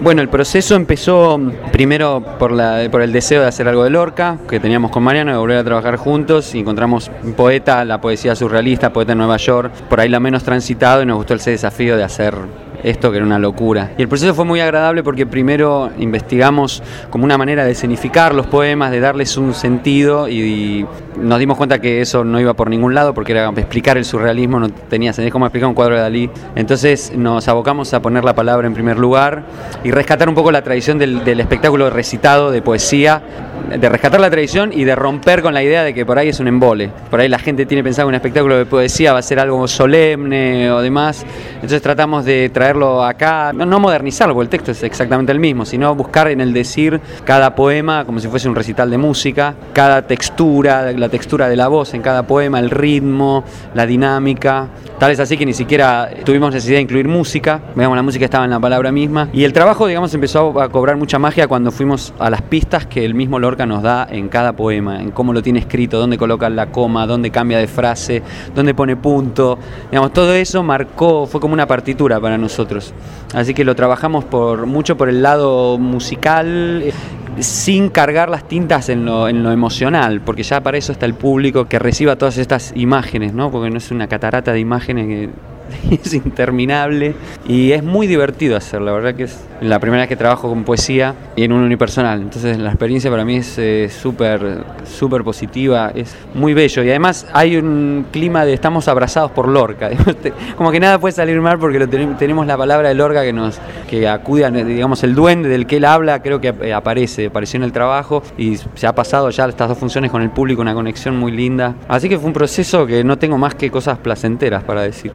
Bueno, el proceso empezó primero por el deseo de hacer algo de Lorca, que teníamos con Mariano, de volver a trabajar juntos, y encontramos un poeta, la poesía surrealista, poeta de Nueva York, por ahí la menos transitado, y nos gustó ese desafío de hacer esto, que era una locura. Y el proceso fue muy agradable porque primero investigamos como una manera de escenificar los poemas, de darles un sentido, y nos dimos cuenta que eso no iba por ningún lado, porque era explicar el surrealismo, no tenía sentido, como explicar un cuadro de Dalí. Entonces nos abocamos a poner la palabra en primer lugar y rescatar un poco la tradición del espectáculo recitado de poesía, de rescatar la tradición y de romper con la idea de que por ahí es un embole. Por ahí la gente tiene pensado que un espectáculo de poesía va a ser algo solemne o demás. Entonces tratamos de traerlo acá, no modernizarlo, porque el texto es exactamente el mismo, sino buscar en el decir cada poema como si fuese un recital de música, cada textura, la textura de la voz en cada poema, el ritmo, la dinámica. Tal es así que ni siquiera tuvimos necesidad de incluir música, digamos, la música estaba en la palabra misma. Y el trabajo, digamos, empezó a cobrar mucha magia cuando fuimos a las pistas que el mismo Lorca nos da en cada poema, en cómo lo tiene escrito, dónde coloca la coma, dónde cambia de frase, dónde pone punto. Digamos, todo eso marcó, fue como una partitura para nosotros. Así que lo trabajamos mucho por el lado musical, sin cargar las tintas en lo emocional, porque ya para eso está el público que reciba todas estas imágenes, ¿no? Porque no es una catarata de imágenes que es interminable, y es muy divertido hacerlo. La verdad que es la primera vez que trabajo con poesía y en un unipersonal, entonces la experiencia para mí es súper positiva, es muy bello, y además hay un clima de estamos abrazados por Lorca, como que nada puede salir mal porque tenemos la palabra de Lorca que acude, digamos, el duende del que él habla, creo que apareció en el trabajo, y se ha pasado ya estas dos funciones con el público, una conexión muy linda, así que fue un proceso que no tengo más que cosas placenteras para decir.